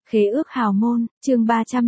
Khế ước hào môn, chương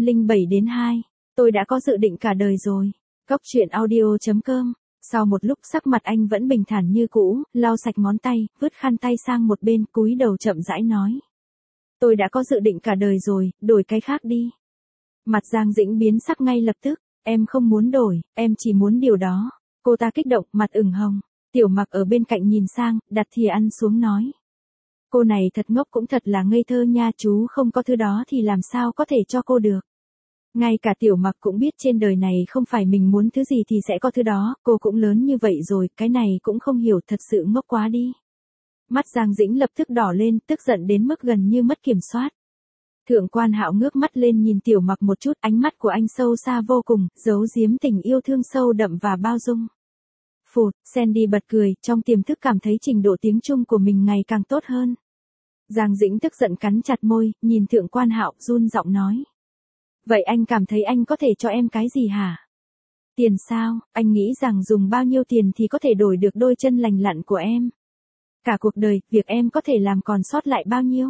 307-2. Tôi đã có dự định cả đời rồi. Cốc truyện audio.com. Sau một lúc sắc mặt anh vẫn bình thản như cũ, lau sạch ngón tay, vứt khăn tay sang một bên, cúi đầu chậm rãi nói. Tôi đã có dự định cả đời rồi, đổi cái khác đi. Mặt Giang Dĩnh biến sắc ngay lập tức. Em không muốn đổi, em chỉ muốn điều đó. Cô ta kích động, mặt ửng hồng. Tiểu Mặc ở bên cạnh nhìn sang, đặt thìa ăn xuống nói. Cô này thật ngốc, cũng thật là ngây thơ nha, chú không có thứ đó thì làm sao có thể cho cô được. Ngay cả Tiểu Mặc cũng biết trên đời này không phải mình muốn thứ gì thì sẽ có thứ đó, cô cũng lớn như vậy rồi, cái này cũng không hiểu, thật sự ngốc quá đi. Mắt Giang Dĩnh lập tức đỏ lên, tức giận đến mức gần như mất kiểm soát. Thượng Quan Hạo ngước mắt lên nhìn Tiểu Mặc một chút, ánh mắt của anh sâu xa vô cùng, giấu giếm tình yêu thương sâu đậm và bao dung. Phụt, Sandy bật cười, trong tiềm thức cảm thấy trình độ tiếng Trung của mình ngày càng tốt hơn. Giang Dĩnh tức giận cắn chặt môi, nhìn Thượng Quan Hạo, run giọng nói. Vậy anh cảm thấy anh có thể cho em cái gì hả? Tiền sao, anh nghĩ rằng dùng bao nhiêu tiền thì có thể đổi được đôi chân lành lặn của em? Cả cuộc đời, việc em có thể làm còn sót lại bao nhiêu?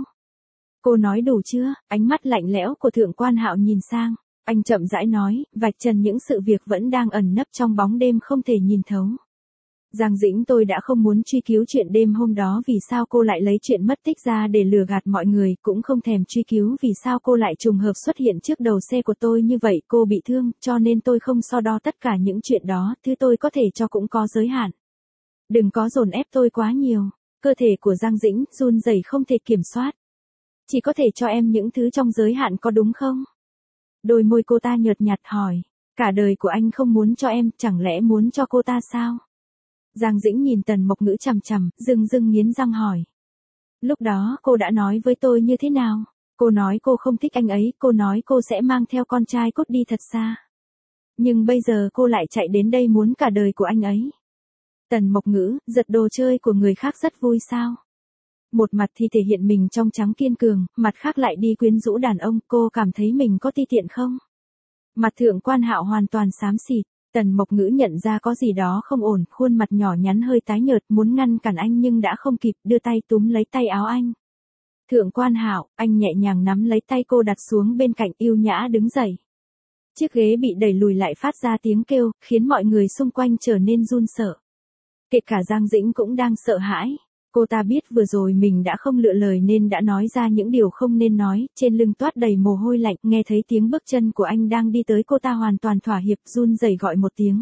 Cô nói đủ chưa? Ánh mắt lạnh lẽo của Thượng Quan Hạo nhìn sang. Anh chậm rãi nói, vạch trần những sự việc vẫn đang ẩn nấp trong bóng đêm không thể nhìn thấu. Giang Dĩnh, tôi đã không muốn truy cứu chuyện đêm hôm đó vì sao cô lại lấy chuyện mất tích ra để lừa gạt mọi người, cũng không thèm truy cứu vì sao cô lại trùng hợp xuất hiện trước đầu xe của tôi như vậy, cô bị thương, cho nên tôi không so đo tất cả những chuyện đó, thứ tôi có thể cho cũng có giới hạn. Đừng có dồn ép tôi quá nhiều. Cơ thể của Giang Dĩnh run rẩy không thể kiểm soát. Chỉ có thể cho em những thứ trong giới hạn có đúng không? Đôi môi cô ta nhợt nhạt hỏi. Cả đời của anh không muốn cho em, chẳng lẽ muốn cho cô ta sao? Giang Dĩnh nhìn Tần Mộc Ngữ chằm chằm, dưng nghiến răng hỏi. Lúc đó cô đã nói với tôi như thế nào? Cô nói cô không thích anh ấy, cô nói cô sẽ mang theo con trai cốt đi thật xa. Nhưng bây giờ cô lại chạy đến đây muốn cả đời của anh ấy. Tần Mộc Ngữ, giật đồ chơi của người khác rất vui sao? Một mặt thì thể hiện mình trong trắng kiên cường, mặt khác lại đi quyến rũ đàn ông, cô cảm thấy mình có ti tiện không? Mặt Thượng Quan Hạo hoàn toàn xám xịt. Tần Mộc Ngữ nhận ra có gì đó không ổn, khuôn mặt nhỏ nhắn hơi tái nhợt, muốn ngăn cản anh nhưng đã không kịp, đưa tay túm lấy tay áo anh. Thượng Quan Hạo, anh nhẹ nhàng nắm lấy tay cô đặt xuống bên cạnh, yêu nhã đứng dậy. Chiếc ghế bị đẩy lùi lại phát ra tiếng kêu, khiến mọi người xung quanh trở nên run sợ. Kể cả Giang Dĩnh cũng đang sợ hãi. Cô ta biết vừa rồi mình đã không lựa lời nên đã nói ra những điều không nên nói, trên lưng toát đầy mồ hôi lạnh, nghe thấy tiếng bước chân của anh đang đi tới, cô ta hoàn toàn thỏa hiệp, run rẩy gọi một tiếng.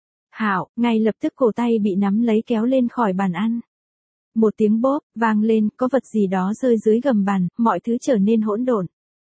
Hạo, ngay lập tức cổ tay bị nắm lấy kéo lên khỏi bàn ăn. Một tiếng bóp, vang lên, có vật gì đó rơi dưới gầm bàn, mọi thứ trở nên hỗn độn.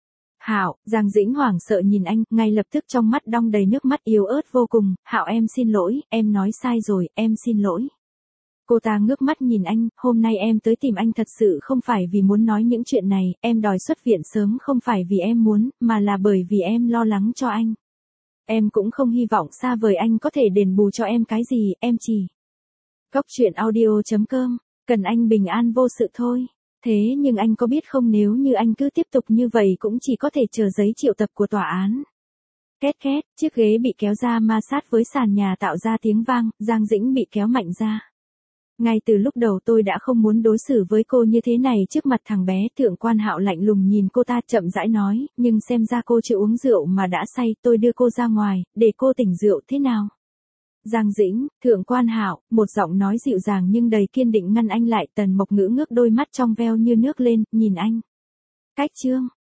Hạo, Giang Dĩnh hoảng sợ nhìn anh, ngay lập tức trong mắt đong đầy nước mắt yếu ớt vô cùng. Hạo, em xin lỗi, em nói sai rồi, em xin lỗi. Cô ta ngước mắt nhìn anh, hôm nay em tới tìm anh thật sự không phải vì muốn nói những chuyện này, em đòi xuất viện sớm không phải vì em muốn, mà là bởi vì em lo lắng cho anh. Em cũng không hy vọng xa vời anh có thể đền bù cho em cái gì, em chỉ. Cốc truyện audio.com, cần anh bình an vô sự thôi. Thế nhưng anh có biết không, nếu như anh cứ tiếp tục như vậy cũng chỉ có thể chờ giấy triệu tập của tòa án. Két két, chiếc ghế bị kéo ra ma sát với sàn nhà tạo ra tiếng vang, Giang Dĩnh bị kéo mạnh ra. Ngay từ lúc đầu tôi đã không muốn đối xử với cô như thế này trước mặt thằng bé. Thượng Quan Hạo lạnh lùng nhìn cô ta chậm rãi nói, nhưng xem ra cô chưa uống rượu mà đã say, tôi đưa cô ra ngoài, để cô tỉnh rượu thế nào? Giang Dĩnh, Thượng Quan Hạo, một giọng nói dịu dàng nhưng đầy kiên định ngăn anh lại. Tần Mộc Ngữ ngước đôi mắt trong veo như nước lên, nhìn anh. Cách chương.